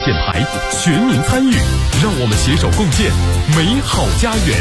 电台，全民参与，让我们携手共建美好家园。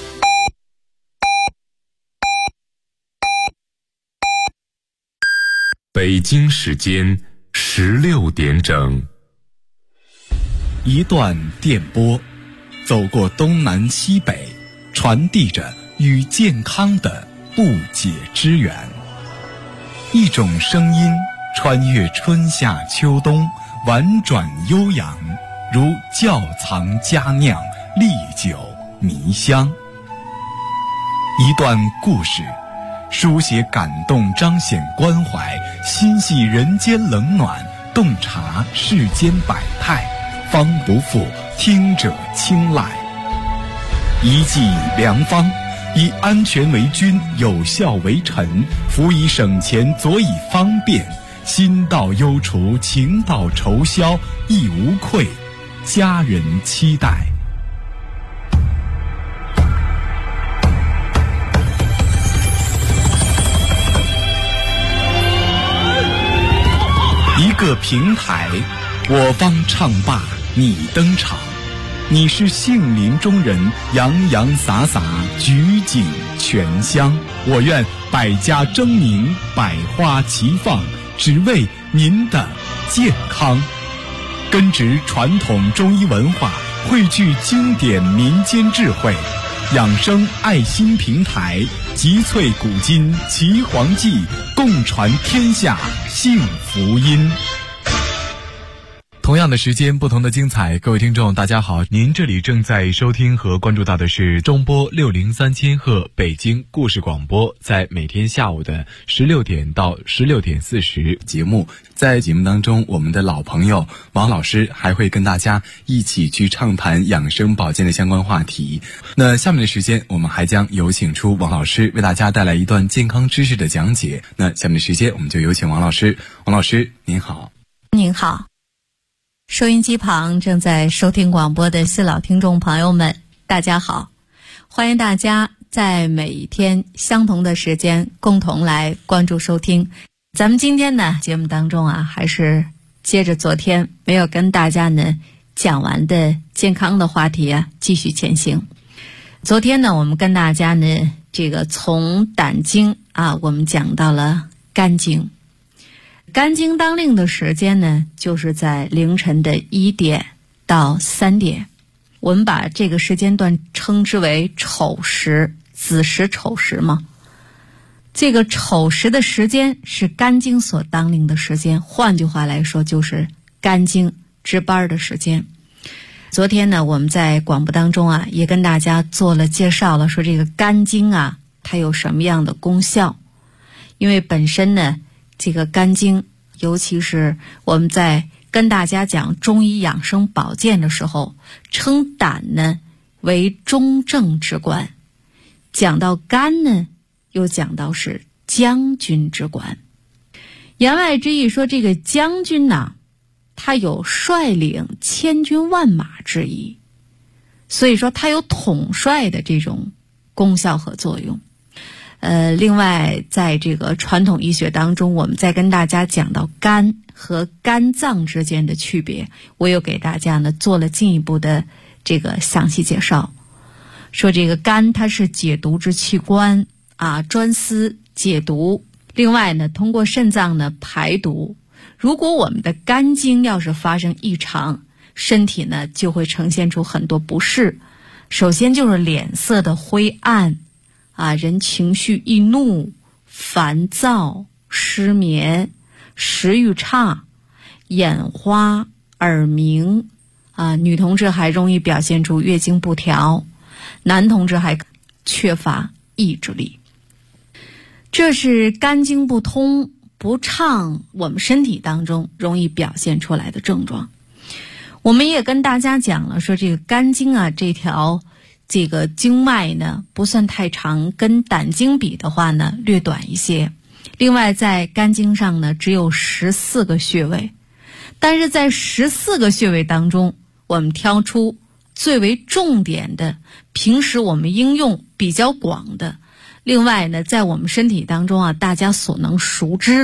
北京时间16点整。 一段电波，走过东南西北，传递着与健康的不解之缘。一种声音穿越春夏秋冬，婉转悠扬，如窖藏佳酿，历久弥香。一段故事，书写感动，彰显关怀，心系人间冷暖，洞察世间百态，方不负听者青睐。一剂良方，以安全为君，有效为臣，辅以省钱，佐以方便，心到忧除，情到愁消，亦无愧，家人期待。一个平台，我方唱罢你登场，你是杏林中人，洋洋洒洒，举景全香。我愿百家争鸣，百花齐放，只为您的健康。根植传统中医文化，汇聚经典民间智慧，养生爱心平台，集萃古今奇黄记，共传天下幸福音。同样的时间，不同的精彩。各位听众大家好，您这里正在收听和关注到的是中波603千赫北京故事广播，在每天下午的16点到16点40节目。在节目当中，我们的老朋友王老师还会跟大家一起去畅谈养生保健的相关话题。那下面的时间，我们还将有请出王老师为大家带来一段健康知识的讲解。那下面的时间，我们就有请王老师。王老师您好。 您好，收音机旁正在收听广播的新老听众朋友们，大家好，欢迎大家在每一天相同的时间共同来关注收听。咱们今天呢，节目当中还是接着昨天没有跟大家呢讲完的健康的话题继续前行。昨天呢，我们跟大家呢这个从胆经我们讲到了肝经。肝经当令的时间呢，就是在凌晨的1点到3点。我们把这个时间段称之为丑时，子时丑时嘛。这个丑时的时间是肝经所当令的时间，换句话来说就是肝经值班的时间。昨天呢，我们在广播当中也跟大家做了介绍了，说这个肝经它有什么样的功效。因为本身呢，这个肝经，尤其是我们在跟大家讲中医养生保健的时候，称胆呢为中正之官，讲到肝呢又讲到是将军之官。言外之意说，这个将军他有率领千军万马之意，所以说他有统帅的这种功效和作用。另外在这个传统医学当中，我们再跟大家讲到肝和肝脏之间的区别，我又给大家呢做了进一步的这个详细介绍。说这个肝它是解毒之器官专司解毒，另外呢通过肾脏呢排毒。如果我们的肝经要是发生异常，身体呢就会呈现出很多不适。首先就是脸色的灰暗人情绪易怒、烦躁、失眠、食欲差、眼花、耳鸣女同志还容易表现出月经不调，男同志还缺乏意志力。这是肝经不通不畅，我们身体当中容易表现出来的症状。我们也跟大家讲了，说这个肝经这条这个经脉呢不算太长，跟胆经比的话呢略短一些。另外在肝经上呢只有14个穴位，但是在14个穴位当中，我们挑出最为重点的，平时我们应用比较广的，另外呢在我们身体当中大家所能熟知的，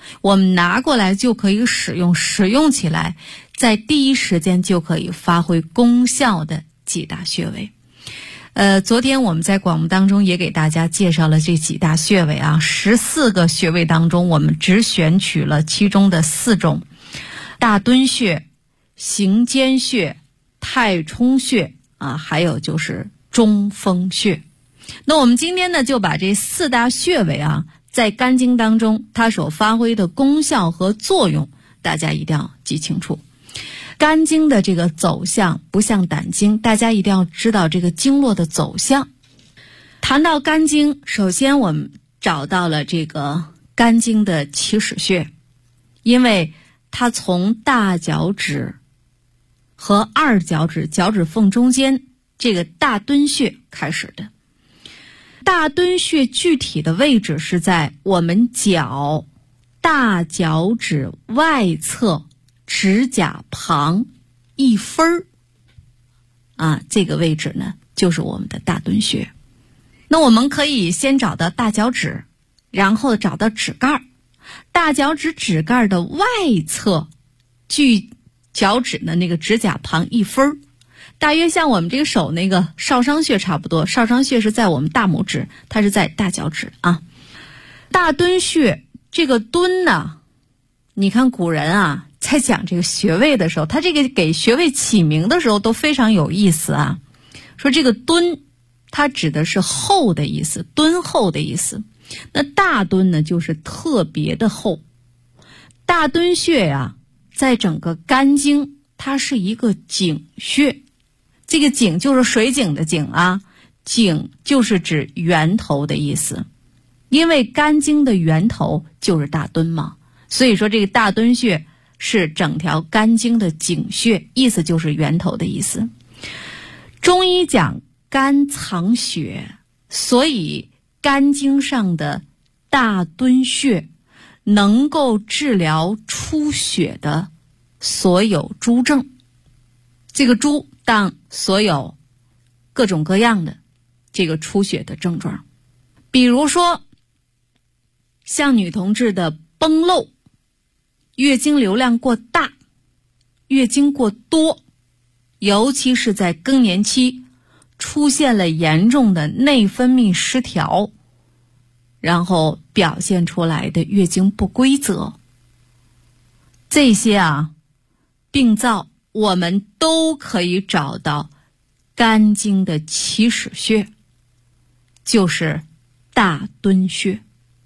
我们拿过来就可以使用，使用起来在第一时间就可以发挥功效的几大穴位。昨天我们在广播当中也给大家介绍了这几大穴位啊，14个穴位当中我们只选取了其中的4种，大敦穴、行间穴、太冲穴啊，还有就是中风穴。那我们今天呢就把这4大穴位啊在肝经当中它所发挥的功效和作用大家一定要记清楚。肝经的这个走向不像胆经，大家一定要知道这个经络的走向。谈到肝经，首先我们找到了这个肝经的起始穴，因为它从大脚趾和二脚趾脚趾缝中间这个大敦穴开始的。大敦穴具体的位置是在我们脚大脚趾外侧指甲旁1分啊，这个位置呢就是我们的大敦穴。那我们可以先找到大脚趾，然后找到指盖，大脚趾指盖的外侧距脚趾的那个指甲旁1分，大约像我们这个手那个少商穴差不多，少商穴是在我们大拇指，它是在大脚趾啊。大敦穴这个敦呢，你看古人啊在讲这个穴位的时候，他这个给穴位起名的时候都非常有意思啊。说这个敦它指的是厚的意思，敦厚的意思。那大敦呢就是特别的厚。大敦穴呀在整个肝经它是一个井穴，这个井就是水井的井啊，井就是指源头的意思。因为肝经的源头就是大敦嘛，所以说这个大敦穴是整条肝经的井穴，意思就是源头的意思。中医讲肝藏血，所以肝经上的大敦穴能够治疗出血的所有诸症。这个诸当所有各种各样的这个出血的症状，比如说像女同志的崩漏、月经流量过大、月经过多，尤其是在更年期出现了严重的内分泌失调，然后表现出来的月经不规则，这些病灶我们都可以找到肝经的起始穴，就是大敦穴。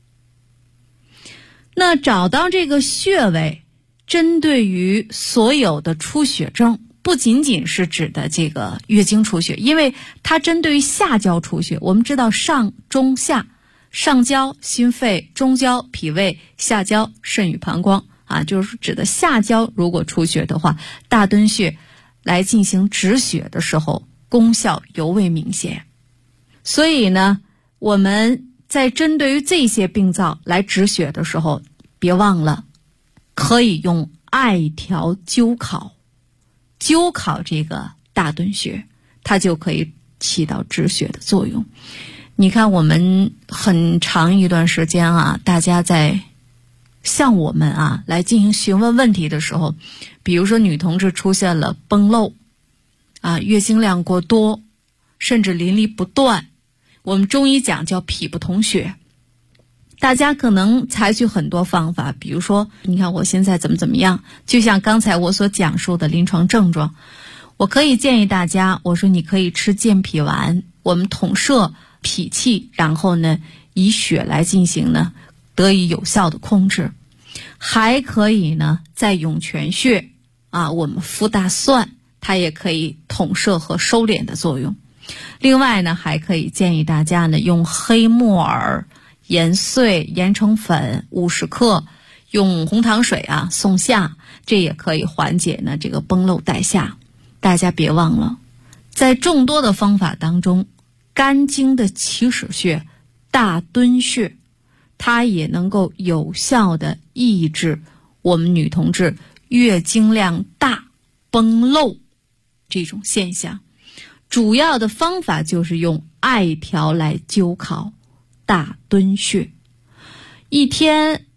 那找到这个穴位，针对于所有的出血症，不仅仅是指的这个月经出血，因为它针对于下焦出血。我们知道上中下，上焦心肺，中焦脾胃，下焦肾与膀胱啊，就是指的下焦如果出血的话，大敦穴来进行止血的时候功效尤为明显。所以呢，我们在针对于这些病灶来止血的时候，别忘了可以用艾条灸烤，灸烤这个大敦穴，它就可以起到止血的作用。你看我们很长一段时间大家在向我们来进行询问问题的时候，比如说女同志出现了崩漏月经量过多，甚至淋漓不断，我们中医讲叫脾不统血。大家可能采取很多方法，比如说你看我现在怎么样，就像刚才我所讲述的临床症状，我可以建议大家，我说你可以吃健脾丸，我们统摄脾气，然后呢以血来进行呢得以有效的控制。还可以呢在涌泉穴我们敷大蒜，它也可以统摄和收敛的作用。另外呢还可以建议大家呢用黑木耳研碎研成粉50克，用红糖水送下，这也可以缓解呢这个崩漏带下。大家别忘了，在众多的方法当中，肝经的起始穴大敦穴，它也能够有效的抑制我们女同志月经量大崩漏这种现象。主要的方法就是用艾条来灸烤大敦穴，一天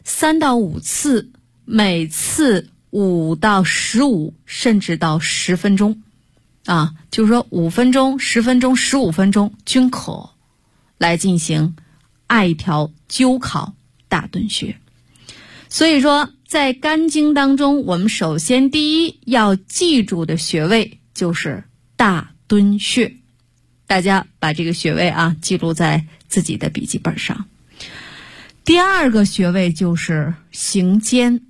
3到5次，每次5到15甚至到10分钟啊，就是说5分钟、10分钟、15分钟均可来进行艾条灸烤大敦穴。所以说在肝经当中，我们首先第一要记住的穴位就是大敦穴，大家把这个穴位啊记录在自己的笔记本上。第二个穴位就是行间，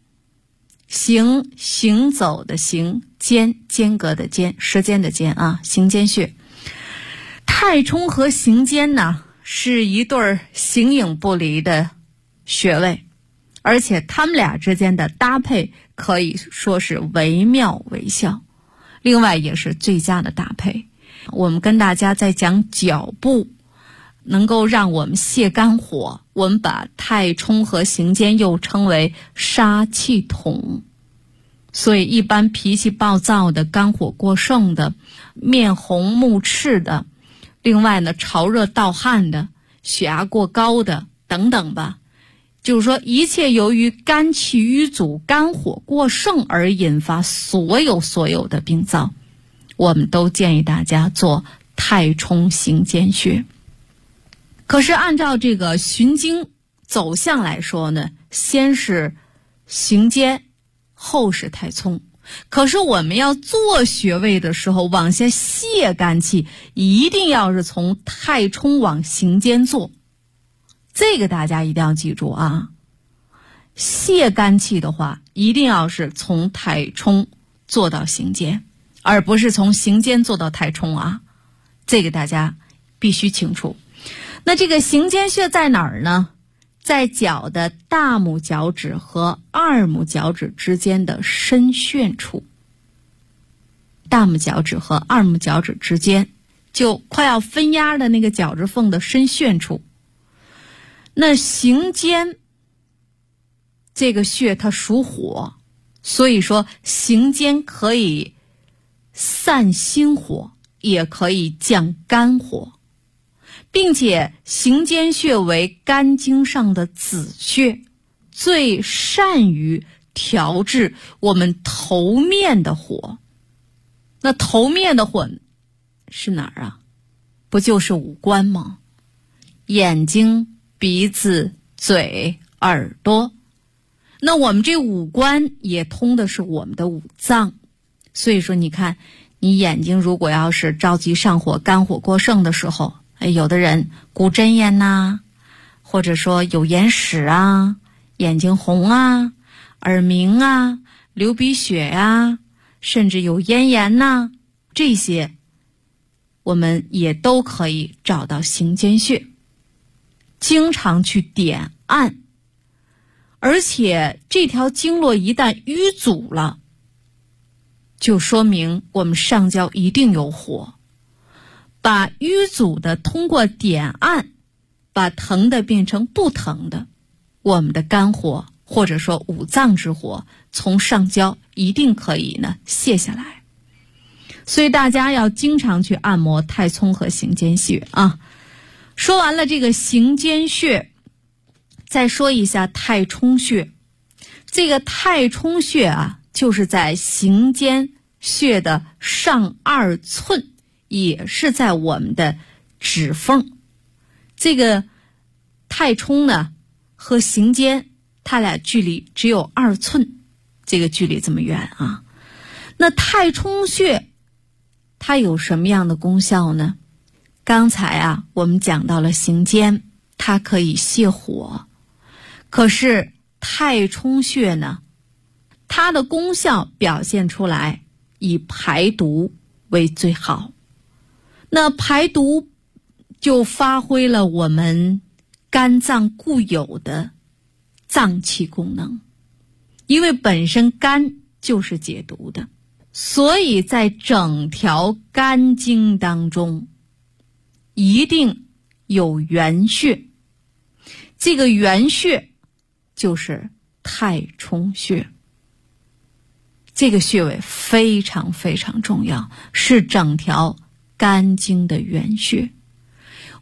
行走的行，间隔的间，时间的间啊，行间穴。太冲和行间呢是一对形影不离的穴位，而且他们俩之间的搭配可以说是惟妙惟肖，另外也是最佳的搭配。我们跟大家在讲脚部能够让我们泻肝火，我们把太冲和行间又称为杀气筒。所以一般脾气暴躁的、肝火过盛的、面红目赤的，另外呢潮热盗汗的、血压过高的等等吧，就是说一切由于肝气瘀阻、肝火过盛而引发所有的病灶，我们都建议大家做太冲行间穴。可是按照这个循经走向来说呢，先是行间，后是太冲。可是我们要做穴位的时候，往下泄肝气，一定要是从太冲往行间做，这个大家一定要记住啊。泄肝气的话，一定要是从太冲做到行间，而不是从行间做到太冲啊，这个大家必须清楚。那这个行间穴在哪儿呢？在脚的大拇脚趾和二拇脚趾之间的深陷处。大拇脚趾和二拇脚趾之间，就快要分压的那个脚趾缝的深陷处。那行间这个穴它属火，所以说行间可以散心火，也可以降肝火，并且行间穴为肝经上的子穴，最善于调治我们头面的火。那头面的火是哪儿啊？不就是五官吗？眼睛、鼻子、嘴、耳朵。那我们这五官也通的是我们的五脏，所以说你看，你眼睛如果要是着急上火、肝火过盛的时候，有的人骨针眼呐，或者说有眼屎啊，眼睛红啊，耳鸣啊，流鼻血啊，甚至有咽炎呐，这些我们也都可以找到行间穴，经常去点按。而且这条经络一旦淤阻了，就说明我们上焦一定有火。把淤阻的通过点按，把疼的变成不疼的，我们的肝火或者说五脏之火从上焦一定可以呢泄下来。所以大家要经常去按摩太冲和行间穴啊。说完了这个行间穴，再说一下太冲穴。这个太冲穴啊，就是在行间穴的上2寸，也是在我们的指缝。这个太冲呢和行间，它俩距离只有2寸，这个距离这么远啊。那太冲穴它有什么样的功效呢？刚才啊我们讲到了行间，它可以泻火。可是太冲穴呢，它的功效表现出来以排毒为最好。那排毒就发挥了我们肝脏固有的脏器功能，因为本身肝就是解毒的，所以在整条肝经当中一定有原穴，这个原穴就是太冲穴。这个穴位非常非常重要，是整条肝经的原穴。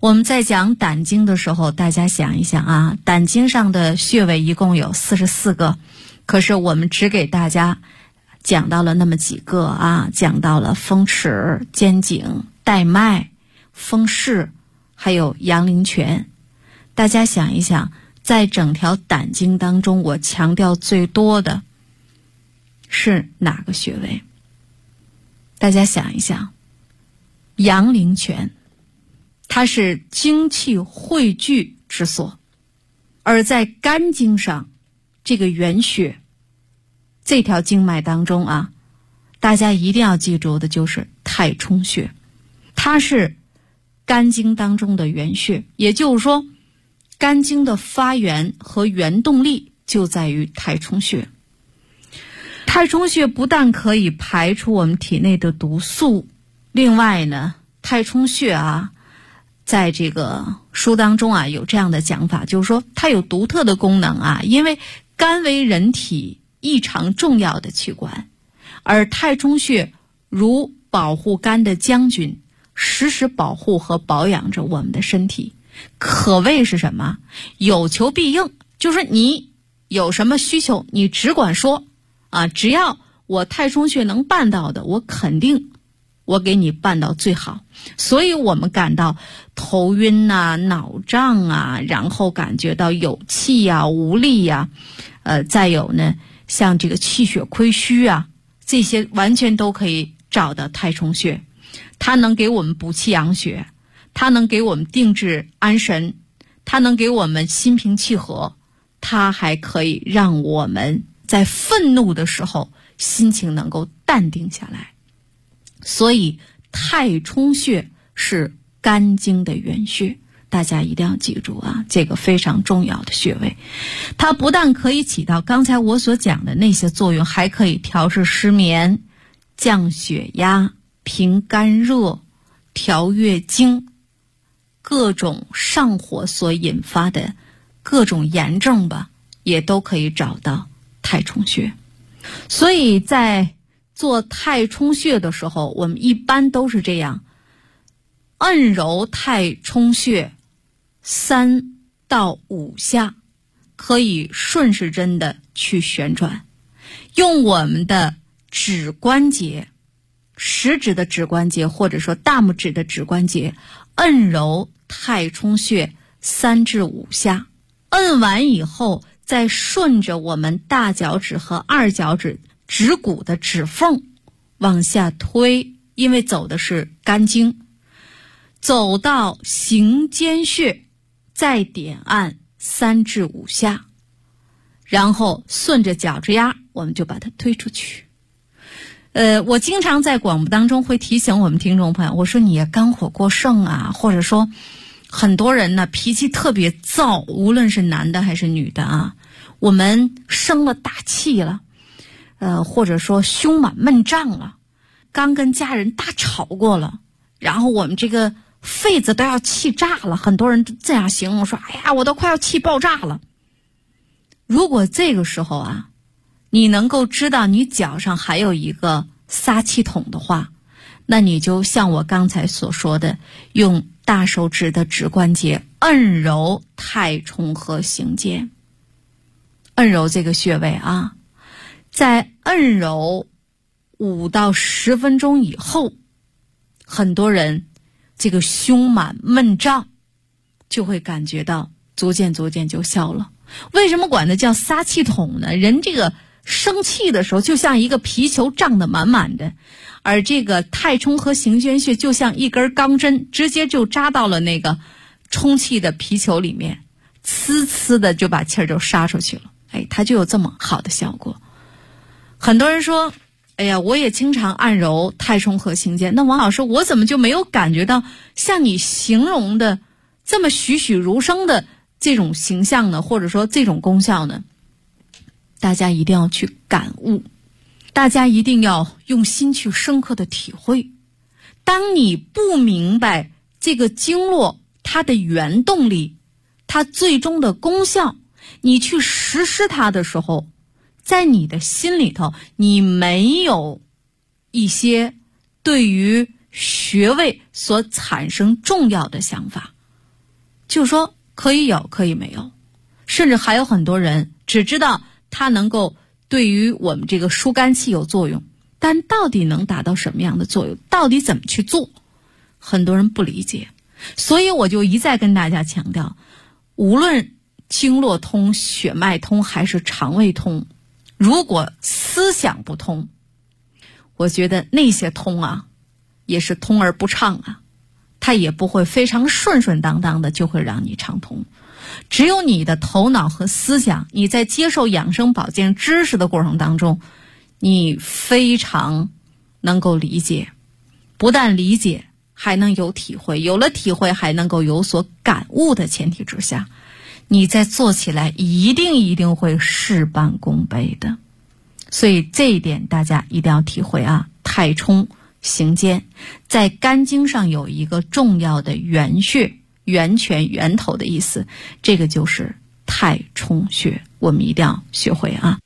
我们在讲胆经的时候，大家想一想啊，胆经上的穴位一共有44个，可是我们只给大家讲到了那么几个啊，讲到了风池、肩颈、带脉、风市，还有阳陵泉。大家想一想，在整条胆经当中，我强调最多的是哪个穴位？大家想一想，阳陵泉，它是精气汇聚之所，而在肝经上，这个原穴这条经脉当中啊，大家一定要记住的就是太冲穴，它是肝经当中的原穴，也就是说肝经的发源和原动力就在于太冲穴。太冲穴不但可以排出我们体内的毒素，另外呢，太冲穴啊，在这个书当中啊有这样的讲法，就是说它有独特的功能啊，因为肝为人体异常重要的器官，而太冲穴如保护肝的将军，时时保护和保养着我们的身体，可谓是什么？有求必应，就是你有什么需求，你只管说啊，只要我太冲穴能办到的，我肯定我给你办到最好。所以我们感到头晕啊、脑胀啊，然后感觉到有气啊、无力啊，再有呢，像这个气血亏虚啊，这些完全都可以找到太冲穴。它能给我们补气养血，它能给我们定志安神，它能给我们心平气和，它还可以让我们在愤怒的时候心情能够淡定下来。所以太冲穴是肝经的原穴，大家一定要记住啊，这个非常重要的穴位。它不但可以起到刚才我所讲的那些作用，还可以调治失眠、降血压、平肝热、调月经，各种上火所引发的各种炎症吧，也都可以找到太冲穴。所以在做太冲穴的时候，我们一般都是这样，按揉太冲穴3到5下，可以顺时针的去旋转，用我们的指关节，食指的指关节或者说大拇指的指关节，按揉太冲穴3至5下，按完以后再顺着我们大脚趾和二脚趾指骨的指缝往下推，因为走的是肝经，走到行间穴，再点按3至5下，然后顺着脚趾丫我们就把它推出去。我经常在广播当中会提醒我们听众朋友，我说你也肝火过盛啊，或者说很多人呢脾气特别躁，无论是男的还是女的啊，我们生了大气了，或者说胸满闷胀了，刚跟家人大吵过了，然后我们这个肺子都要气炸了，很多人这样形容说，哎呀，我都快要气爆炸了。如果这个时候啊，你能够知道你脚上还有一个撒气筒的话，那你就像我刚才所说的，用大手指的指关节按揉太冲和行间，按揉这个穴位啊，在按揉5到10分钟以后，很多人这个胸满闷胀就会感觉到逐渐就消了。为什么管它叫撒气筒呢？人这个生气的时候就像一个皮球胀得满满的，而这个太冲和行间穴就像一根钢针，直接就扎到了那个充气的皮球里面，呲呲的就把气儿就杀出去了。它就有这么好的效果。很多人说，哎呀，我也经常按揉太冲和行间，那王老师，我怎么就没有感觉到像你形容的这么栩栩如生的这种形象呢，或者说这种功效呢？大家一定要去感悟，大家一定要用心去深刻的体会。当你不明白这个经络它的原动力，它最终的功效，你去实施它的时候，在你的心里头，你没有一些对于穴位所产生重要的想法， 就是说可以有可以没有，甚至还有很多人只知道它能够对于我们这个疏肝气有作用，但到底能达到什么样的作用，到底怎么去做，很多人不理解。所以我就一再跟大家强调，无论经络通、血脉通还是肠胃通，如果思想不通，我觉得那些通啊也是通而不畅啊，它也不会非常顺顺当当的就会让你畅通。只有你的头脑和思想，你在接受养生保健知识的过程当中，你非常能够理解，不但理解还能有体会，有了体会还能够有所感悟的前提之下，你在做起来一定会事半功倍的。所以这一点大家一定要体会啊。太冲行间在肝经上有一个重要的原穴，源泉源头的意思，这个就是太冲穴，我们一定要学会啊。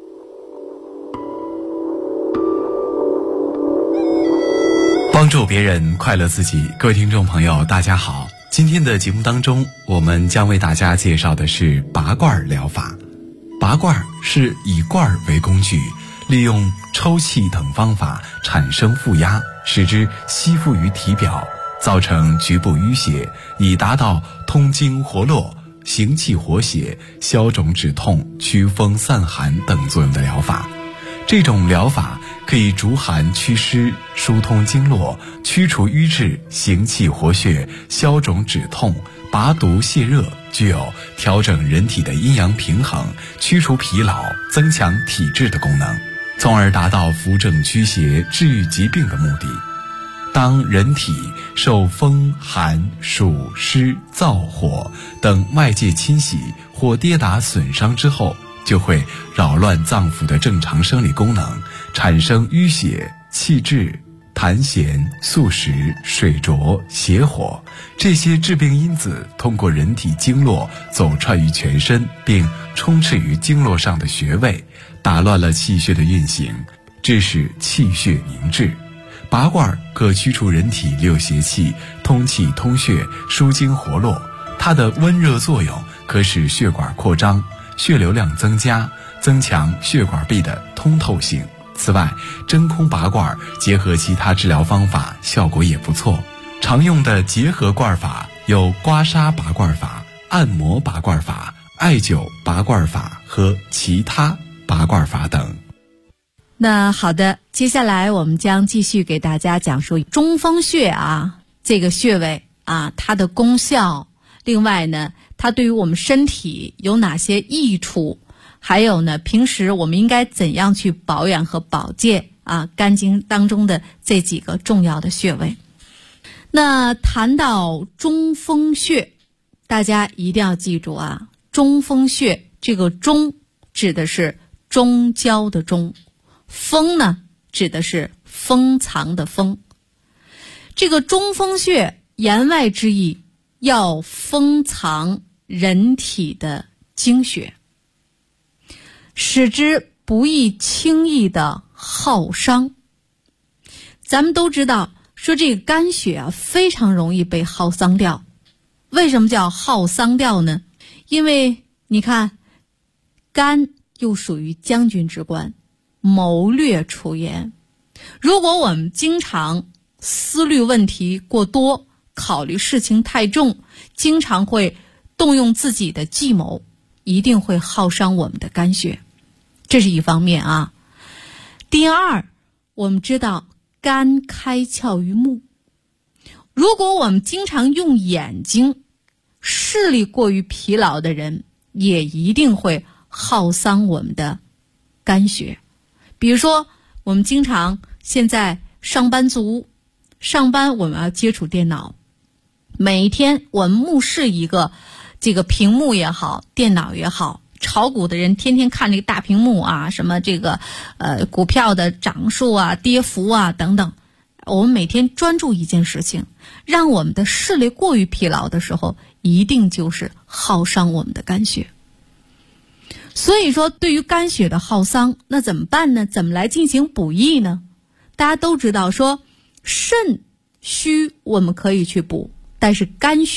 帮助别人，快乐自己。各位听众朋友大家好，今天的节目当中，我们将为大家介绍的是拔罐疗法。拔罐是以罐为工具，利用抽气等方法产生负压，使之吸附于体表，造成局部淤血，以达到通经活络、行气活血、消肿止痛、祛风散寒等作用的疗法。这种疗法可以逐寒祛湿、疏通经络、驱除瘀滞、行气活血、消肿止痛、拔毒泻热，具有调整人体的阴阳平衡、驱除疲劳、增强体质的功能，从而达到扶正驱邪、治愈疾病的目的。当人体受风寒暑湿燥火等外界侵袭或跌打损伤之后，就会扰乱脏腑的正常生理功能，产生淤血、气滞、痰涎、宿食、水浊、邪火，这些致病因子通过人体经络走串于全身，并充斥于经络上的穴位，打乱了气血的运行，致使气血凝滞。拔罐可驱除人体六邪气，通气通血，疏经活络。它的温热作用可使血管扩张，血流量增加，增强血管壁的通透性。此外，真空拔罐结合其他治疗方法，效果也不错。常用的结合罐法有刮痧拔罐法、按摩拔罐法、艾灸拔罐法和其他拔罐法等。 那好的，接下来我们将继续给大家讲述中风穴啊，这个穴位啊，它的功效，另外呢，它对于我们身体有哪些益处，还有呢，平时我们应该怎样去保养和保健啊，肝经当中的这几个重要的穴位。那谈到中风穴，大家一定要记住啊，中风穴这个中指的是中焦的中，风呢指的是封藏的封。这个中风穴言外之意，要封藏人体的精血，使之不易轻易的耗伤。咱们都知道说这个肝血啊非常容易被耗伤掉。为什么叫耗伤掉呢？因为你看肝又属于将军之官，谋略出言。如果我们经常思虑问题过多，考虑事情太重，经常会动用自己的计谋，一定会耗伤我们的肝血，这是一方面啊。第二，我们知道肝开窍于目，如果我们经常用眼睛，视力过于疲劳的人也一定会耗伤我们的肝血。比如说我们经常现在上班族上班，我们要接触电脑，每一天我们目视一个这个屏幕也好，电脑也好，炒股的人天天看这个大屏幕啊，什么这个股票的涨数啊、跌幅啊等等，我们每天专注一件事情，让我们的视力过于疲劳的时候，一定就是耗伤我们的肝血。所以说对于肝血的耗伤，那怎么办呢？怎么来进行补益呢？大家都知道说肾虚我们可以去补，但是肝虚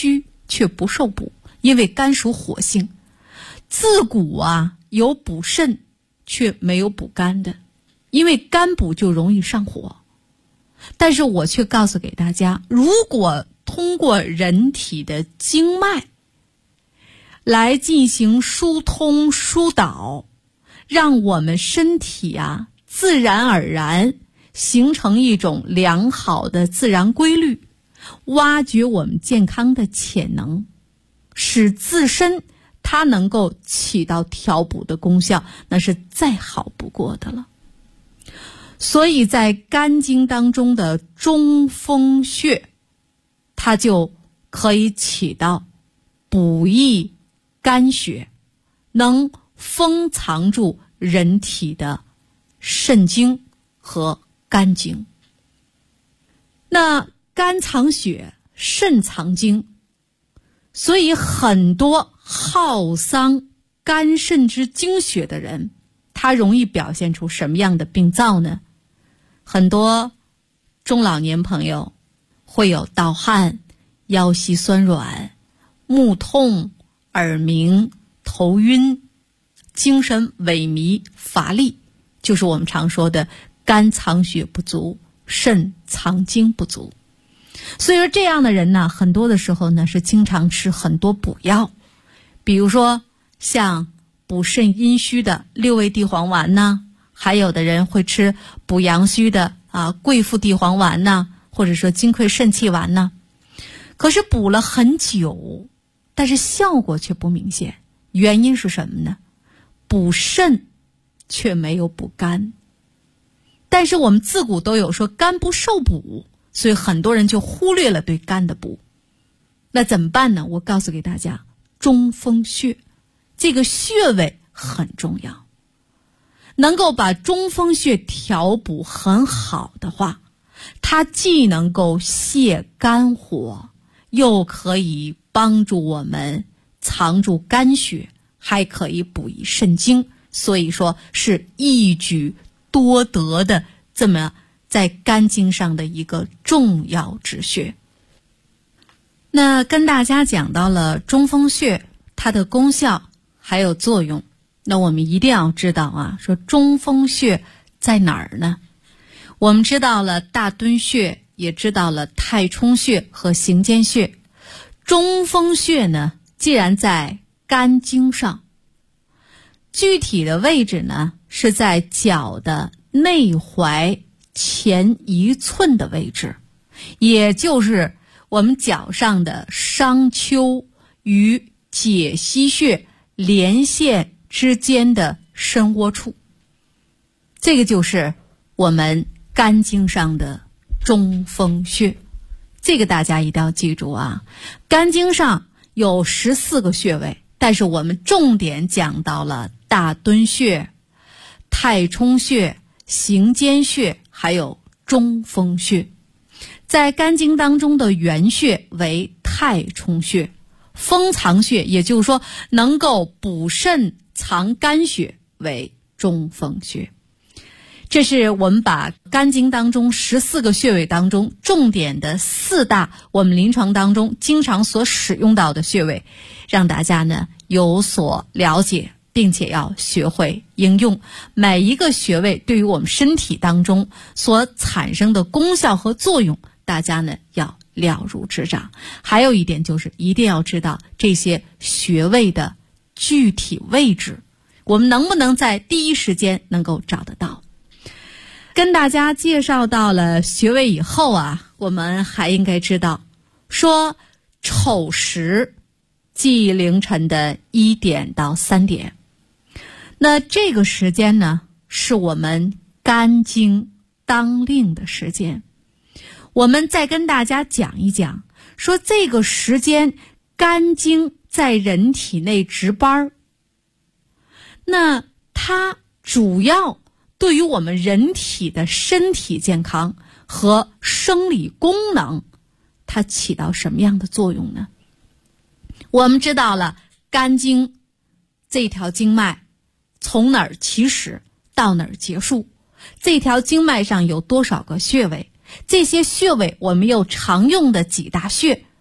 却不受补，因为肝属火性。自古啊有补肾却没有补肝的，因为肝补就容易上火。但是我却告诉给大家，如果通过人体的经脉来进行疏通疏导，让我们身体啊自然而然形成一种良好的自然规律，挖掘我们健康的潜能，使自身它能够起到调补的功效，那是再好不过的了。所以在肝经当中的中风穴，它就可以起到补益肝血，能封藏住人体的肾经和肝经。那肝藏血，肾藏精，所以很多耗丧肝肾之精血的人，他容易表现出什么样的病灶呢？很多中老年朋友会有盗汗、腰膝酸软、目痛、耳鸣、头晕、精神萎靡、乏力，就是我们常说的肝藏血不足，肾藏精不足。所以说这样的人呢，很多的时候呢是经常吃很多补药，比如说像补肾阴虚的六味地黄丸呢，还有的人会吃补阳虚的桂附地黄丸呢，或者说金匮肾气丸呢。可是补了很久，但是效果却不明显，原因是什么呢？补肾却没有补肝。但是我们自古都有说肝不受补，所以很多人就忽略了对肝的补。那怎么办呢？我告诉给大家，中风穴这个穴位很重要，能够把中风穴调补很好的话，它既能够泻肝火，又可以帮助我们藏住肝血，还可以补益肾精，所以说是一举多得的这么在肝经上的一个重要之穴。那跟大家讲到了中风穴它的功效还有作用，那我们一定要知道说中风穴在哪儿呢？我们知道了大敦穴，也知道了太冲穴和行间穴。中风穴呢，既然在肝经上，具体的位置呢是在脚的内踝前1寸的位置，也就是我们脚上的商丘与解溪穴连线之间的深窝处，这个就是我们肝经上的中风穴。这个大家一定要记住肝经上有14个穴位，但是我们重点讲到了大敦穴、太冲穴、行间穴还有中风穴。在肝经当中的原穴为太冲穴，封藏穴，也就是说能够补肾藏肝血为中风穴。这是我们把肝经当中14个穴位当中重点的4大我们临床当中经常所使用到的穴位，让大家呢有所了解，并且要学会应用。每一个穴位对于我们身体当中所产生的功效和作用，大家呢要了如指掌。还有一点就是一定要知道这些穴位的具体位置，我们能不能在第一时间能够找得到。跟大家介绍到了穴位以后我们还应该知道说丑时即凌晨的1点到3点，那这个时间呢是我们肝经当令的时间。我们再跟大家讲一讲说这个时间肝经在人体内值班，那它主要对于我们人体的身体健康和生理功能，它起到什么样的作用呢？我们知道了肝经这条经脉从哪儿起始到哪儿结束，这条经脉上有多少个穴位，这些穴位我们又常用的几大穴，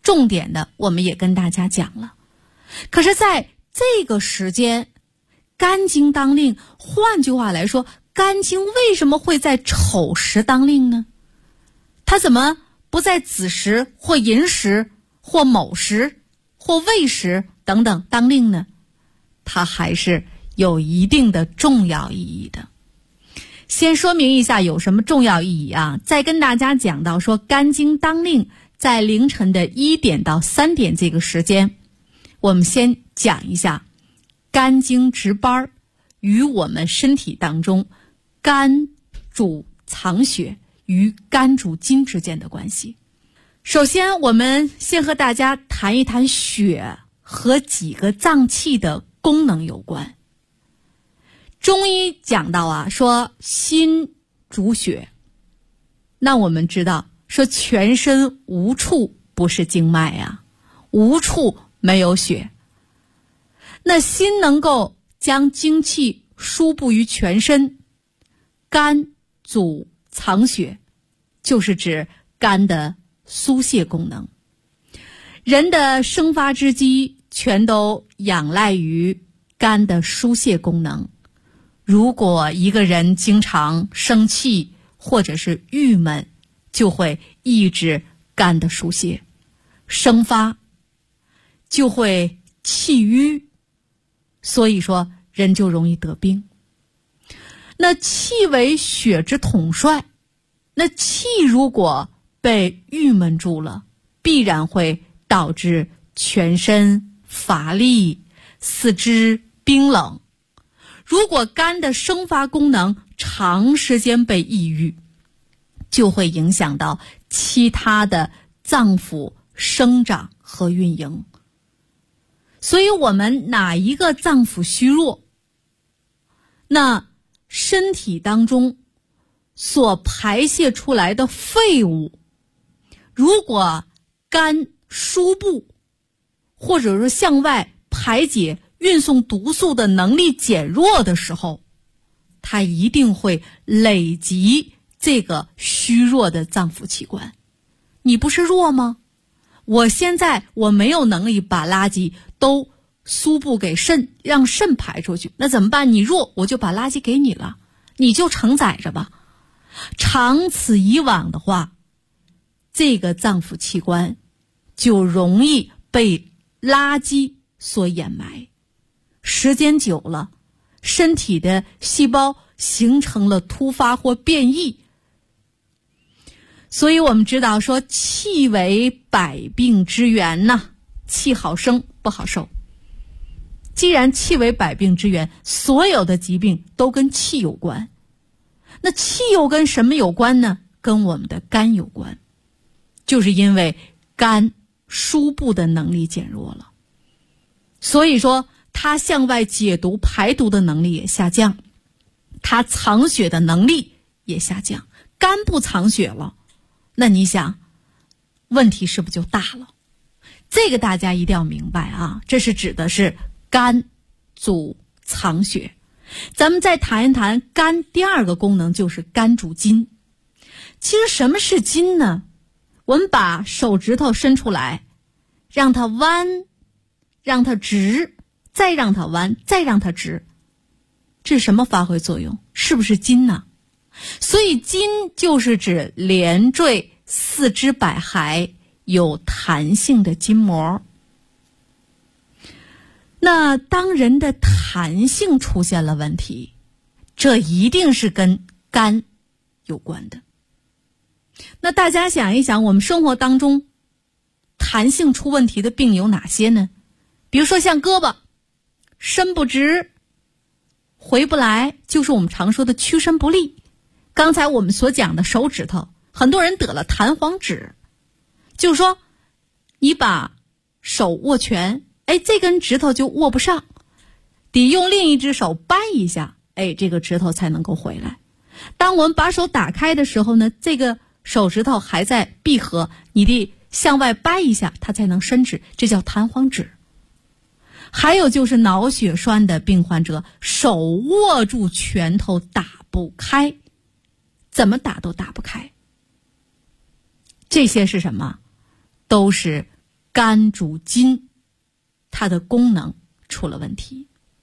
重点的我们也跟大家讲了。可是在这个时间，干经当令，换句话来说，干经为什么会在丑时当令呢？它怎么不在子时或寅时或卯时或未时等等当令呢？它还是有一定的重要意义的。先说明一下有什么重要意义啊，再跟大家讲到说干经当令在凌晨的1点到3点这个时间，我们先讲一下肝经值班与我们身体当中肝主藏血与肝主筋之间的关系。首先我们先和大家谈一谈血和几个脏器的功能有关。中医讲到啊，说心主血，那我们知道说全身无处不是经脉啊，无处没有血。那心能够将精气输布于全身，肝主藏血，就是指肝的疏泄功能。人的生发之机全都仰赖于肝的疏泄功能。如果一个人经常生气或者是郁闷，就会抑制肝的疏泄，生发就会气郁，所以说人就容易得病。那气为血之统帅，那气如果被郁闷住了，必然会导致全身乏力，四肢冰冷。如果肝的生发功能长时间被抑郁，就会影响到其他的脏腑生长和运营。所以我们哪一个脏腑虚弱，那身体当中所排泄出来的废物，如果肝输布或者说向外排解运送毒素的能力减弱的时候，它一定会累及这个虚弱的脏腑器官。你不是弱吗？我现在我没有能力把垃圾都输布给肾，让肾排出去，那怎么办？你弱，我就把垃圾给你了，你就承载着吧。长此以往的话，这个脏腑器官就容易被垃圾所掩埋，时间久了，身体的细胞形成了突发或变异。所以我们知道说气为百病之源呐，气好生不好受。既然气为百病之源，所有的疾病都跟气有关。那气又跟什么有关呢？跟我们的肝有关，就是因为肝输布的能力减弱了，所以说它向外解毒排毒的能力也下降，它藏血的能力也下降。肝不藏血了，那你想问题是不是就大了？这个大家一定要明白啊，这是指的是肝主藏血。咱们再谈一谈肝第二个功能，就是肝主筋。其实什么是筋呢？我们把手指头伸出来，让它弯，让它直，再让它弯，再让它直，这是什么发挥作用？是不是筋呢？所以筋就是指连缀四肢百骸有弹性的筋膜。那当人的弹性出现了问题，这一定是跟肝有关的。那大家想一想，我们生活当中弹性出问题的病有哪些呢？比如说像胳膊伸不直，回不来，就是我们常说的屈伸不利。刚才我们所讲的手指头，很多人得了弹簧指，就是说你把手握拳，这根指头就握不上，得用另一只手掰一下，这个指头才能够回来。当我们把手打开的时候呢，这个手指头还在闭合，你得向外掰一下，它才能伸直，这叫弹簧指。还有就是脑血栓的病患者，手握住拳头打不开，怎么打都打不开。这些是什么？都是肝主筋，它的功能出了问题。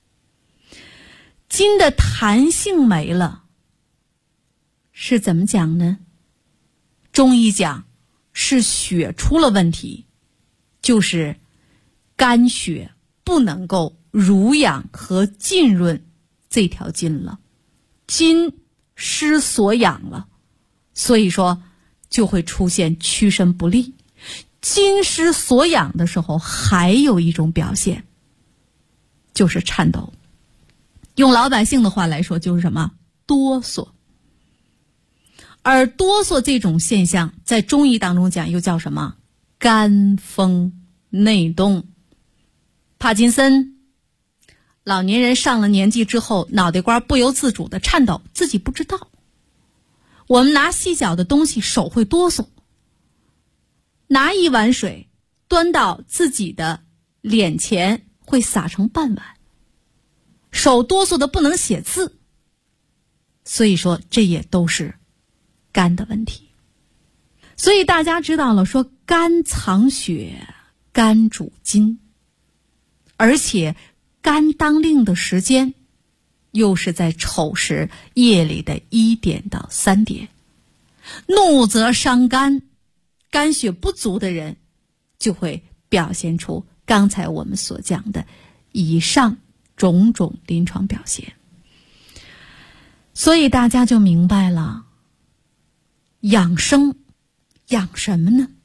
筋的弹性没了，是怎么讲呢？中医讲是血出了问题，就是肝血不能够濡养和浸润这条筋了，筋失所养了，所以说就会出现屈伸不利。筋失所养的时候，还有一种表现，就是颤抖。用老百姓的话来说，就是什么？哆嗦。而哆嗦这种现象，在中医当中讲又叫什么？肝风内动。帕金森，老年人上了年纪之后，脑袋瓜不由自主的颤抖，自己不知道。我们拿细小的东西，手会哆嗦。拿一碗水端到自己的脸前，会洒成半碗，手哆嗦的不能写字。所以说这也都是肝的问题。所以大家知道了，说肝藏血，肝主筋，而且肝当令的时间又是在丑时夜里的1点到3点。怒则伤肝，肝血不足的人就会表现出刚才我们所讲的以上种种临床表现。所以大家就明白了，养生养什么呢？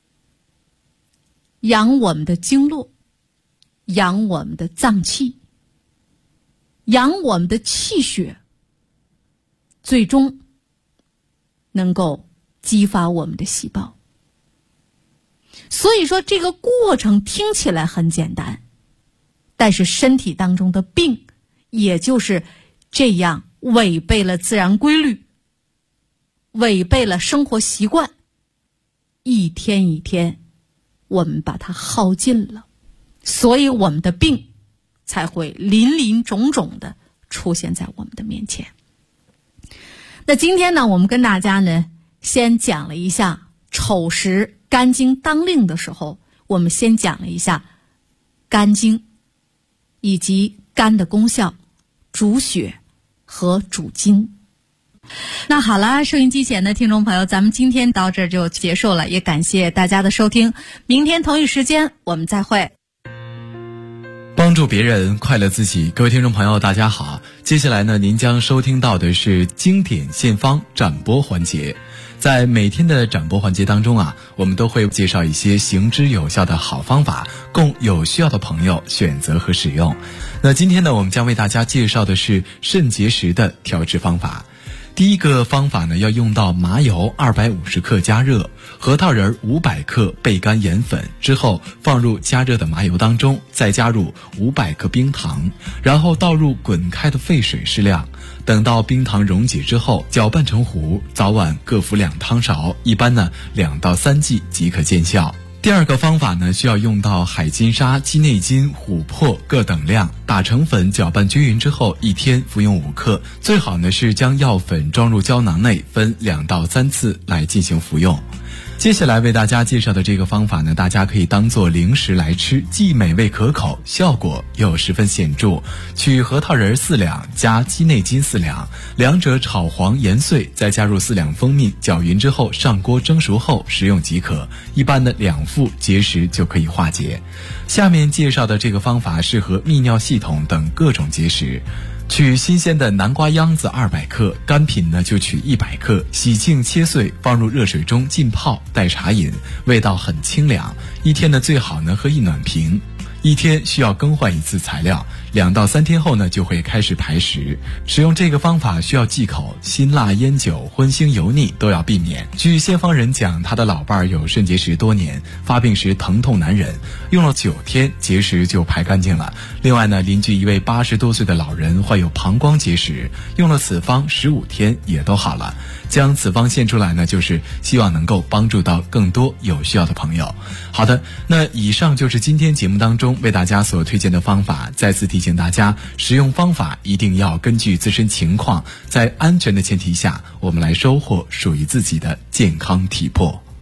养我们的经络，养我们的脏器，养我们的气血，最终能够激发我们的细胞。所以说这个过程听起来很简单，但是身体当中的病也就是这样违背了自然规律，违背了生活习惯，一天一天我们把它耗尽了，所以我们的病才会林林种种的出现在我们的面前。那今天呢，我们跟大家呢先讲了一下丑时肝经当令的时候，我们先讲了一下肝经以及肝的功效，主血和主筋。那好了，收音机前的听众朋友，咱们今天到这儿就结束了，也感谢大家的收听，明天同一时间我们再会。 帮助别人，快乐自己。各位听众朋友大家好，接下来呢，您将收听到的是经典献方展播环节。在每天的展播环节当中啊，我们都会介绍一些行之有效的好方法，供有需要的朋友选择和使用。那今天呢，我们将为大家介绍的是肾结石的调治方法。第一个方法呢，要用到麻油250克加热，核桃仁500克焙干研粉之后放入加热的麻油当中，再加入500克冰糖，然后倒入滚开的沸水适量，等到冰糖溶解之后搅拌成糊，早晚各服2汤勺，一般呢2到3剂即可见效。第二个方法呢，需要用到海金沙、鸡内金、琥珀各等量，打成粉，搅拌均匀之后，1天服用5克。最好呢是将药粉装入胶囊内，分2到3次来进行服用。接下来为大家介绍的这个方法呢，大家可以当做零食来吃，既美味可口，效果又十分显著。取核桃仁4两加鸡内金4两，两者炒黄研碎，再加入4两蜂蜜，搅匀之后上锅蒸熟后食用即可。一般的2副结石就可以化解。下面介绍的这个方法适合泌尿系统等各种结石。取新鲜的南瓜秧子200克，干品呢就取100克，洗净切碎，放入热水中浸泡，代茶饮，味道很清凉。一天呢最好呢喝1暖瓶。一天需要更换1次材料，2到3天后呢就会开始排石。使用这个方法需要忌口，辛辣、烟酒、荤腥、油腻都要避免。据先方人讲，他的老伴儿有肾结石多年，发病时疼痛难忍，用了9天结石就排干净了。另外呢，邻居一位80多岁的老人患有膀胱结石，用了此方15天也都好了。将此方献出来呢，就是希望能够帮助到更多有需要的朋友。好的，那以上就是今天节目当中为大家所推荐的方法。再次提醒大家，使用方法一定要根据自身情况，在安全的前提下，我们来收获属于自己的健康体魄。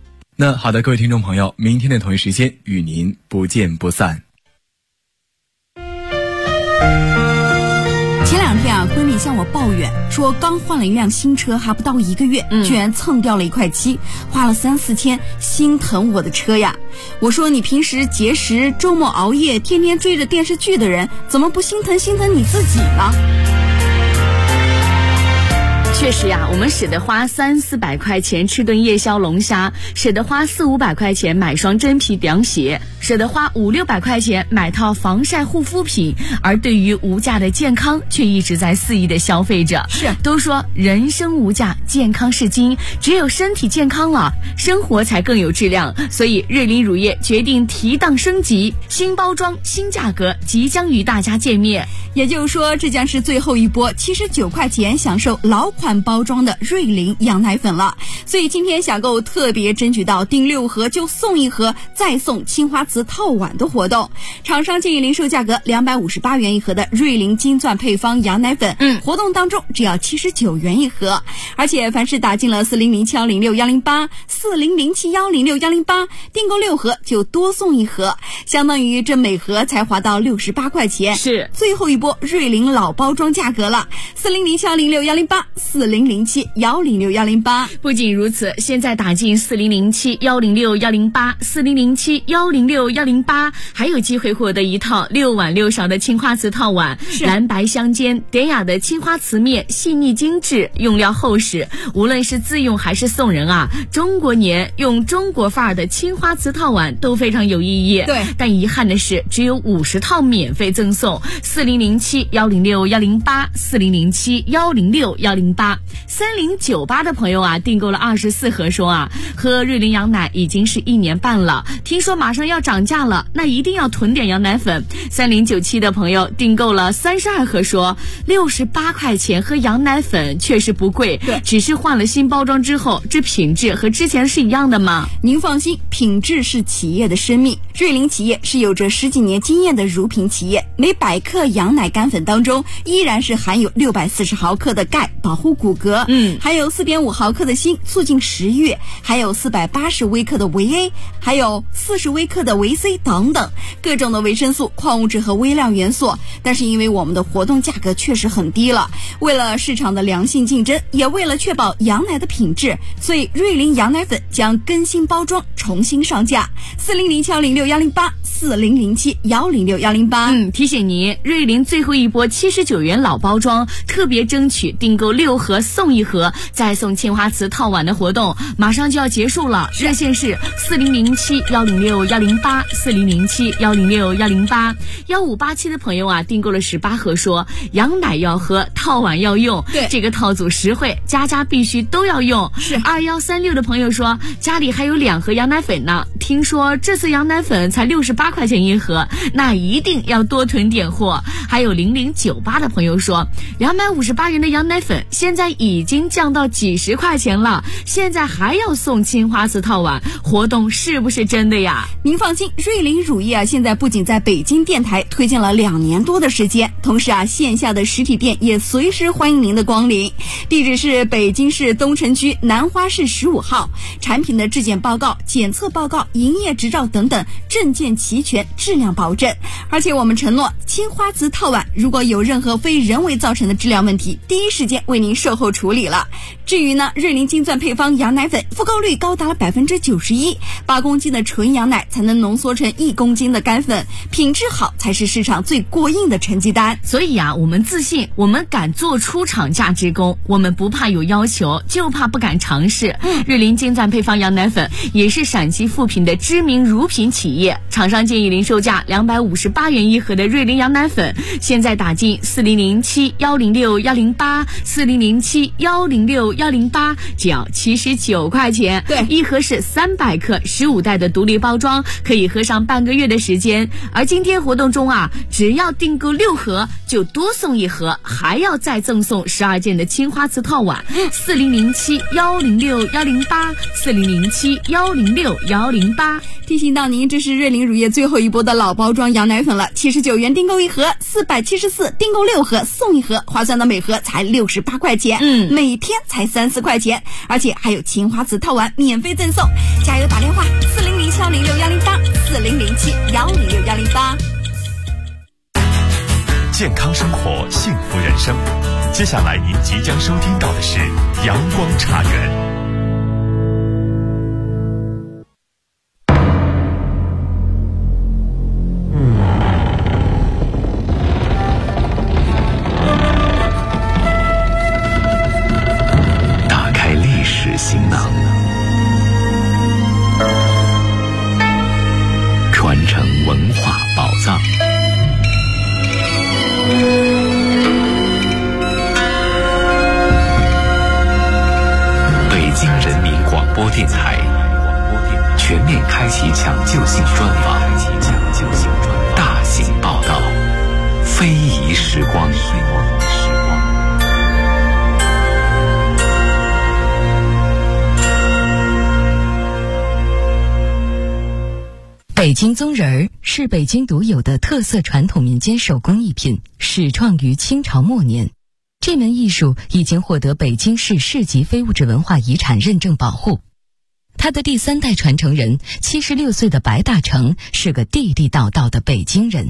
那好的，各位听众朋友，明天的同一时间与您不见不散。 前2天闺蜜向我抱怨说，刚换了一辆新车，还不到1个月，居然蹭掉了1块7，花了3-4千，心疼我的车呀。我说，你平时节食、周末熬夜、天天追着电视剧的人，怎么不心疼你自己呢？ 确实呀，我们舍得花300-400块钱吃顿夜宵龙虾，舍得花400-500块钱买双真皮凉鞋，舍得花500-600块钱买套防晒护肤品，而对于无价的健康却一直在肆意的消费着。 是， 都说人生无价，健康是金，只有身体健康了，生活才更有质量。所以瑞麟乳业决定提档升级，新包装新价格即将与大家见面。 也就是说，这将是最后一波79块钱享受老款包装的瑞麟羊奶粉了。所以今天小购特别争取到订6盒就送1盒，再送青花瓷套碗的活动。厂商建议零售价格258元1盒的瑞麟金钻配方羊奶粉，活动当中只要79元1盒。而且凡是打进了4007106108 4007106108，订购6盒就多送1盒，相当于这每盒才划到68块钱。 是最后一波瑞麟老包装价格了，4007106108 4007106108。 不仅如此，现在打进4007106108 4007106108，还有机会获得一套6碗6勺的青花瓷套碗，蓝白相间典雅的青花瓷面，细腻精致，用料厚实，无论是自用还是送人啊，中国年用中国范儿的青花瓷套碗都非常有意义。 对， 但遗憾的是只有50套免费赠送，4007106108 4007106108。3098的朋友啊，订购了24盒，说啊，喝瑞麟羊奶已经是1年半了，听说马上要涨价了，那一定要囤点羊奶粉。3097的朋友订购了32盒，说68块钱喝羊奶粉确实不贵， 对， 只是换了新包装之后，这品质和之前是一样的吗？ 您放心，品质是企业的生命。瑞麟企业是有着10几年经验的乳品企业，每100克羊奶干粉当中依然是含有640毫克的钙，保护骨骼，还有4.5毫克的锌，促进食欲，还有480微克的维 A， 还有40微克的维 C 等等，各种的维生素、矿物质和微量元素。但是因为我们的活动价格确实很低了，为了市场的良性竞争，也为了确保羊奶的品质，所以瑞麟羊奶粉将更新包装，重新上架。4007106108 4007106108。 提醒您，瑞麟最后一波79元老包装特别争取订购6盒送1盒，再送青花瓷套碗的活动马上就要结束了，热线是4007106108 4007106108。1587的朋友啊，订购了18盒，说羊奶要喝，套碗要用， 对， 这个套组实惠，家家必须都要用。 是 2136的朋友说，家里还有2盒羊奶粉呢，听说这次羊奶粉才68块钱1盒，那一定要多囤点货。还有0098的朋友说，258元的羊奶粉现在已经降到几十块钱了，现在还要送青花瓷套碗，活动是不是真的呀？ 您放心，瑞麟乳业啊，现在不仅在北京电台推荐了2年多的时间，同时啊，线下的实体店也随时欢迎您的光临。地址是北京市东城区南花市15号，产品的质检报告、检测报告、营业执照等等证件齐全，质量保证。而且我们承诺，青花瓷套碗如果有任何非人为造成的质量问题，第一时间为您售后处理了。至于呢，瑞麟金钻配方羊奶粉复购率高达了91%，8公斤的纯羊奶才能浓缩成1公斤的干粉，品质好才是市场最过硬的成绩单。 所以啊，我们自信，我们敢做出厂价之功，我们不怕有要求，就怕不敢尝试。瑞麟金钻配方羊奶粉也是陕西富平的知名乳品企业，厂商建议零售价258元1盒的瑞麟羊奶粉，现在打进4007106108 4007106108，只要79块钱。 对 ，1盒是300克15袋的独立包装，可以喝上半个月的时间。而今天活动中啊，只要订购6盒就多送1盒，还要再赠送12件的青花瓷套碗。4007106108 4007106108。 0008。 提醒到您，这是瑞麟乳业最后一波的老包装羊奶粉了，79元订购一盒，474订购6盒送一盒，划算的每盒才68块钱，每天才3-4块钱，而且还有青花瓷套碗免费赠送。加油打电话400-706-108，400-706-108。 健康生活，幸福人生。接下来您即将收听到的是阳光茶园。 打开历史行囊，传承文化宝藏。北京人民广播电台全面开启抢救性专访，大型报道，非遗时光。 北京宗仁儿是北京独有的特色传统民间手工艺品，始创于清朝末年。这门艺术已经获得北京市市级非物质文化遗产认证保护。他的第3代传承人76岁的白大成是个地地道道的北京人。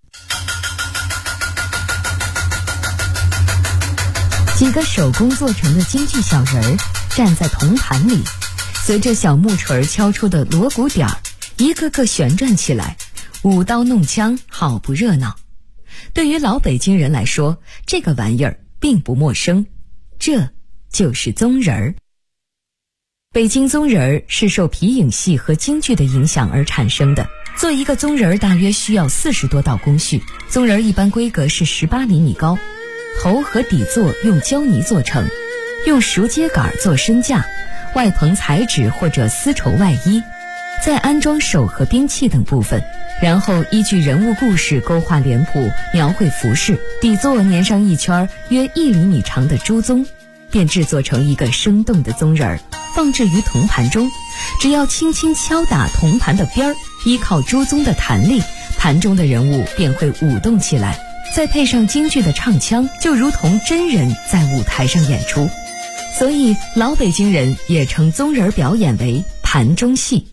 几个手工做成的京剧小人儿站在铜盘里，随着小木锤敲出的锣鼓点儿，一个个旋转起来，舞刀弄枪，好不热闹。对于老北京人来说，这个玩意儿并不陌生，这就是宗仁儿。北京宗仁儿是受皮影戏和京剧的影响而产生的。做一个宗仁儿大约需要40多道工序。宗仁儿一般规格是18厘米高，头和底座用胶泥做成，用熟秸秆做身架，外棚彩纸或者丝绸外衣，再安装手和兵器等部分，然后依据人物故事勾画脸谱，描绘服饰，底座粘上一圈约1厘米长的朱宗，便制作成一个生动的宗仁儿，放置于铜盘中。只要轻轻敲打铜盘的边儿，依靠朱宗的弹力，盘中的人物便会舞动起来，再配上京剧的唱腔，就如同真人在舞台上演出。所以老北京人也称宗仁儿表演为盘中戏。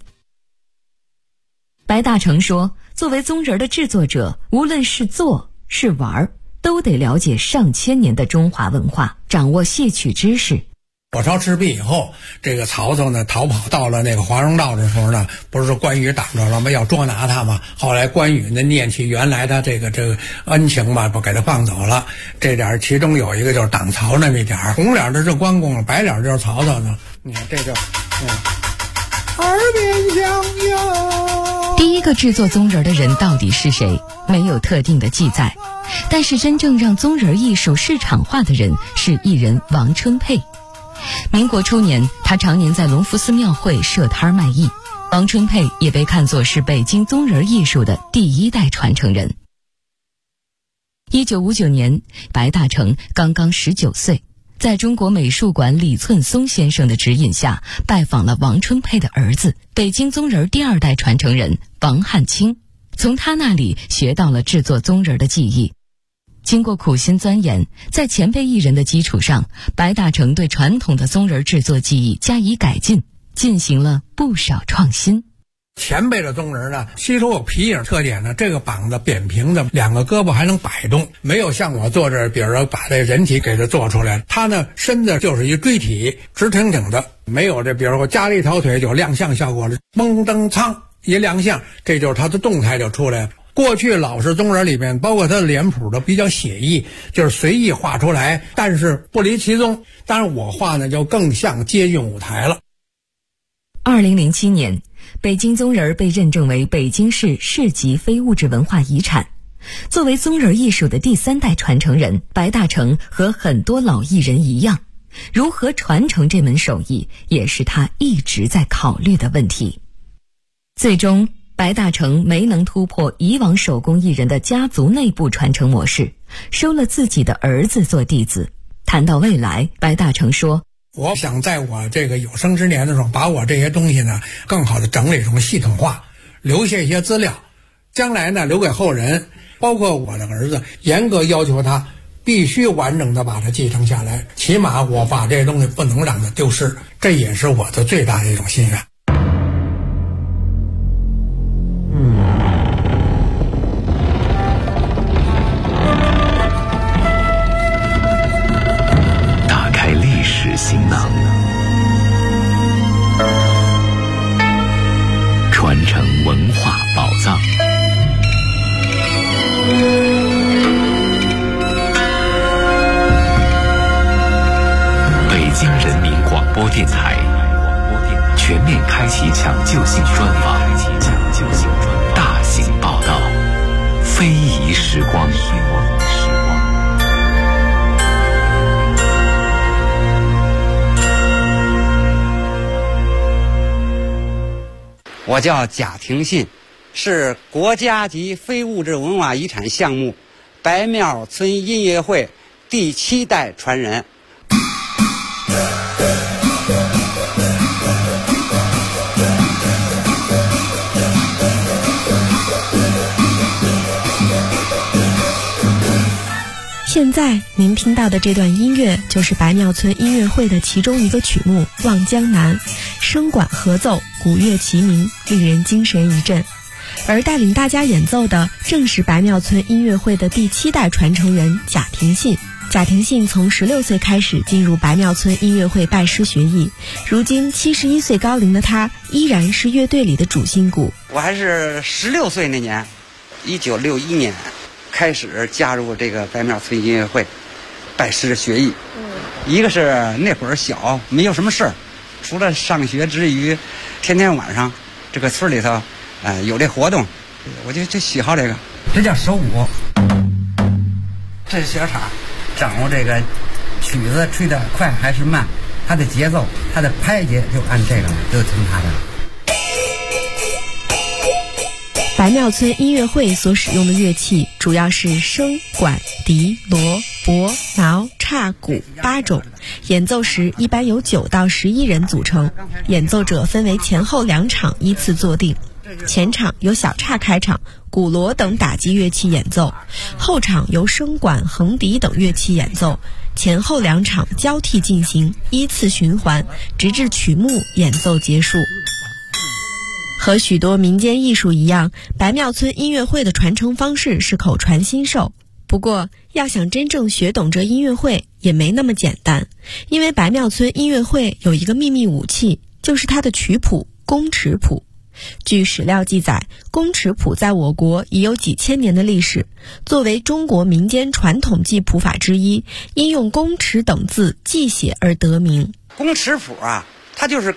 白大成说，作为宗仁儿的制作者，无论是做是玩，都得了解上千年的中华文化，掌握戏曲知识。 火烧赤壁以后，这个曹操呢逃跑到了那个华容道的时候呢，不是关羽挡着了吗？要捉拿他嘛。后来关羽呢念起原来的这个恩情吧，不给他放走了。这点其中有一个就是挡曹那么一点，红脸的是关公，白脸就是曹操呢。你看这就耳边响哟。 第一个制作宗仁儿的人到底是谁？没有特定的记载，但是真正让宗仁儿艺术市场化的人是艺人王春佩。民国初年，他常年在隆福寺庙会设摊卖艺。王春佩也被看作是北京宗仁儿艺术的第1代传承人。1959年，白大成刚刚19岁，在中国美术馆李寸松先生的指引下，拜访了王春佩的儿子，北京宗仁儿第2代传承人王汉卿，从他那里学到了制作宗仁儿的技艺。经过苦心钻研，在前辈艺人的基础上，白大成对传统的宗仁儿制作技艺加以改进，进行了不少创新。 前辈的宗仁呢，吸收有皮影特点呢，这个膀子扁平的，2个胳膊还能摆动，没有像我做这，比如说把这人体给它做出来。他呢，身子就是一锥体，直挺挺的，没有这，比如说加了一条腿就亮相效果了，嘣噔噌一亮相，这就是他的动态就出来了。过去老式宗仁里面，包括他的脸谱都比较写意，就是随意画出来，但是不离其宗。当然我画呢就更像接近舞台了。 2007年，北京宗仁儿被认证为北京市市级非物质文化遗产。作为宗仁艺术的第3代传承人，白大成和很多老艺人一样，如何传承这门手艺，也是他一直在考虑的问题。最终，白大成没能突破以往手工艺人的家族内部传承模式，收了自己的儿子做弟子。谈到未来，白大成说， 我想在我这个有生之年的时候，把我这些东西呢更好的整理成系统化，留下一些资料，将来呢留给后人，包括我的儿子，严格要求他必须完整的把它继承下来，起码我把这些东西不能让它丢失，这也是我的最大的一种心愿。 打开历史行囊，传承文化宝藏。北京人民广播电台全面开启抢救性专访，大型报道，非遗时光。 我叫贾廷信，是国家级非物质文化遗产项目白庙村音乐会第7代传人。 现在您听到的这段音乐就是白庙村音乐会的其中一个曲目《望江南》，声管合奏，鼓乐齐鸣，令人精神一振。而带领大家演奏的正是白庙村音乐会的第7代传承人贾廷信。贾廷信从16岁开始进入白庙村音乐会拜师学艺，如今71岁高龄的他依然是乐队里的主心骨。 我还是16岁那年，1961年开始加入这个白庙村音乐会，拜师学艺。一个是那会儿小，没有什么事儿，除了上学之余，天天晚上这个村里头，有这活动，我就喜好这个。这叫手鼓，这是小叉，掌握这个曲子吹得快还是慢，它的节奏，它的拍节就按这个就听它的。 白庙村音乐会所使用的乐器主要是笙、管、笛、锣、钹、挠、叉、鼓8种，演奏时一般由9到11人组成，演奏者分为前后2场依次坐定。前场由小叉开场，鼓锣等打击乐器演奏，后场由笙管、横笛等乐器演奏，前后2场交替进行，依次循环，直至曲目演奏结束。和许多民间艺术一样，白庙村音乐会的传承方式是口传心授。不过，要想真正学懂这音乐会也没那么简单，因为白庙村音乐会有一个秘密武器，就是它的曲谱宫尺谱。据史料记载，宫尺谱在我国已有几千年的历史，作为中国民间传统记谱法之一，因用宫尺等字记写而得名。 宫尺谱啊，它就是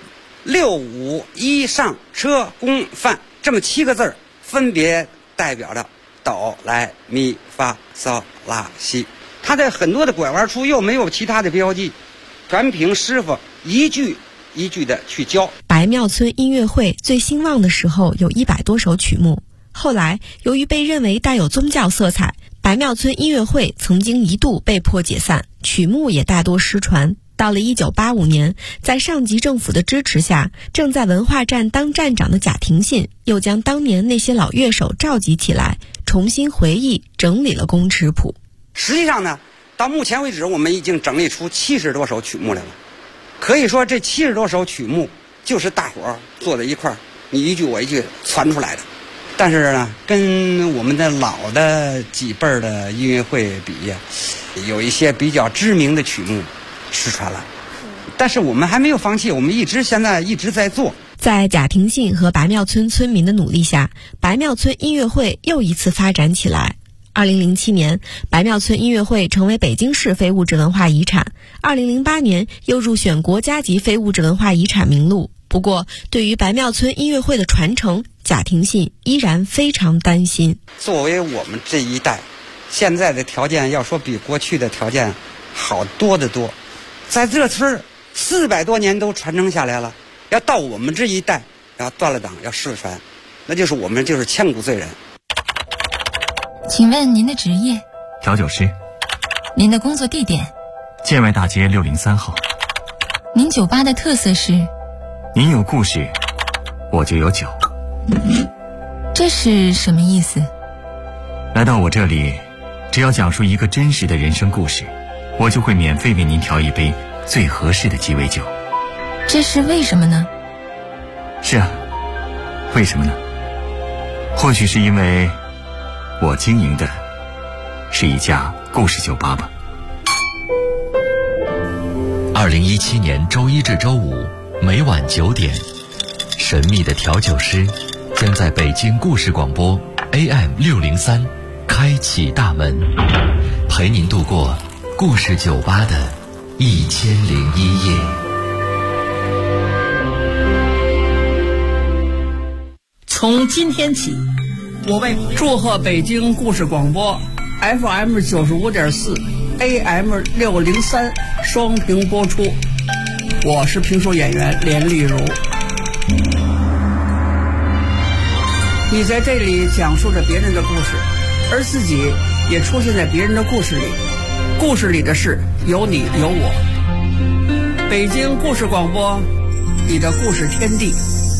6、5、1上车宫范这么7个字儿，分别代表着哆来咪发嗦拉西。它在很多的拐弯处又没有其他的标记，全凭师傅一句一句的去教。 白庙村音乐会最兴旺的时候有100多首曲目，后来由于被认为带有宗教色彩，白庙村音乐会曾经一度被迫解散，曲目也大多失传。到了1985年，在上级政府的支持下，正在文化站当站长的贾廷信又将当年那些老乐手召集起来，重新回忆整理了宫尺谱。 实际上呢，到目前为止我们已经整理出70多首曲目来了。可以说这70多首曲目就是大伙儿坐在一块儿，你一句我一句传出来的。但是呢，跟我们的老的几辈儿的音乐会比呀，有一些比较知名的曲目失传了，但是我们还没有放弃，我们现在一直在做。 在贾廷信和白庙村村民的努力下，白庙村音乐会又一次发展起来。2007年，白庙村音乐会成为北京市非物质文化遗产。2008年又入选国家级非物质文化遗产名录。不过，对于白庙村音乐会的传承，贾廷信依然非常担心。 作为我们这一代，现在的条件要说比过去的条件好多得多。在这村400多年都传承下来了，要到我们这一代要断了档要失传，那就是我们就是千古罪人。 请问您的职业？ 调酒师。 您的工作地点？ 建外大街603号。 您酒吧的特色是？ 您有故事，我就有酒。 这是什么意思？ 来到我这里，只要讲述一个真实的人生故事，我就会免费为您调一杯最合适的鸡尾酒。 这是为什么呢？ 是啊，为什么呢？或许是因为我经营的是一家故事酒吧吧。 2017年周一至周五每晚9点，神秘的调酒师将在北京故事广播 AM603 开启大门，陪您度过故事酒吧的1001夜。 从今天起，我为祝贺北京故事广播 FM95.4 AM603 双屏播出。我是评书演员连丽如。你在这里讲述着别人的故事，而自己也出现在别人的故事里，故事里的事有你有我。北京故事广播，你的故事天地。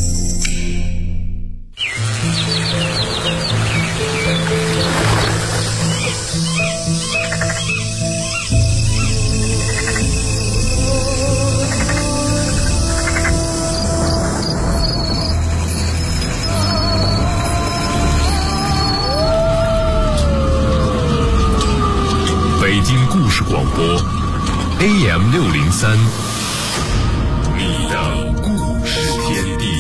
北京故事广播 AM603， 你的故事天地。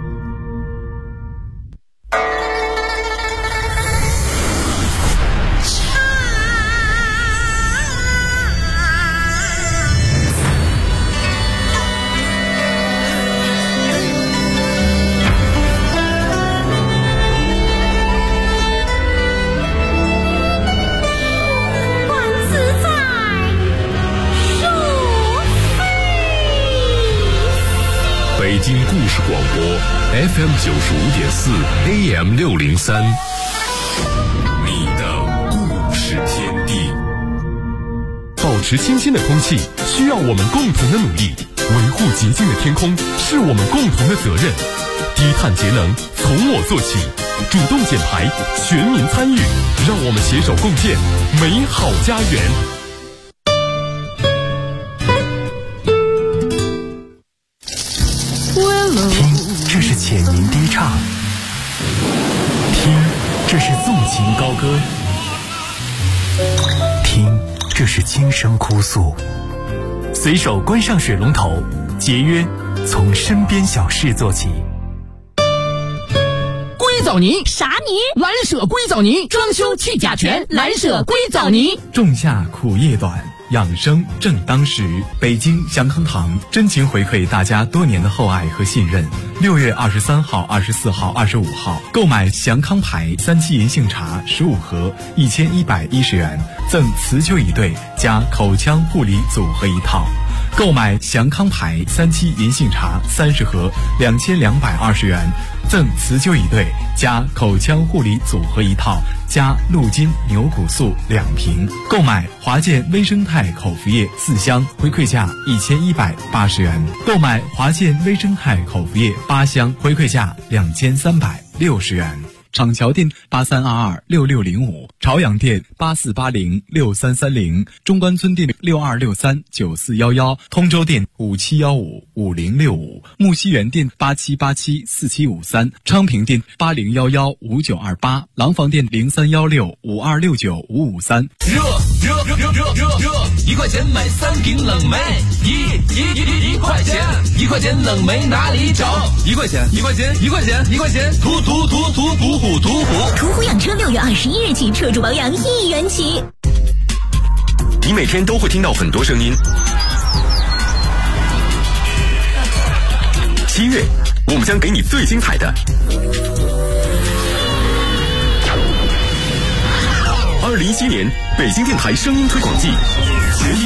北京故事广播 FM95.4 AM603， 你的故事天地。 保持新鲜的空气需要我们共同的努力，维护洁净的天空是我们共同的责任。低碳节能从我做起，主动减排，全民参与，让我们携手共建美好家园。 这是浅吟低唱，听，这是纵情高歌，听，这是轻声哭诉。随手关上水龙头，节约从身边小事做起。 硅藻泥啥泥？蓝舍硅藻泥，装修去甲醛，蓝舍硅藻泥。 仲夏苦夜短，养生正当时。北京祥康堂真情回馈大家多年的厚爱和信任。6月23号、24号、25号，购买祥康牌3七银杏茶15盒，1110元，赠辞旧椅对加口腔护理组合一套。购买祥康牌3七银杏茶30盒，2220元，赠辞旧椅对加口腔护理组合一套，加鹿筋牛骨素2瓶。购买华健微生态口服液4箱，回馈价1180元。购买华健微生态口服液8箱，回馈价2360元。厂桥店83226605，朝阳店84806330，中关村店62639411，通州店57155065，木樨园店87874753，昌平店80115928，廊坊店031652695553。 热，1块钱买3瓶冷梅，1块钱冷梅哪里找？1块钱， 途虎养车6月21日起车主保养1元起。 你每天都会听到很多声音。7月，我们将给你最精彩的。2017年北京电台声音推广季。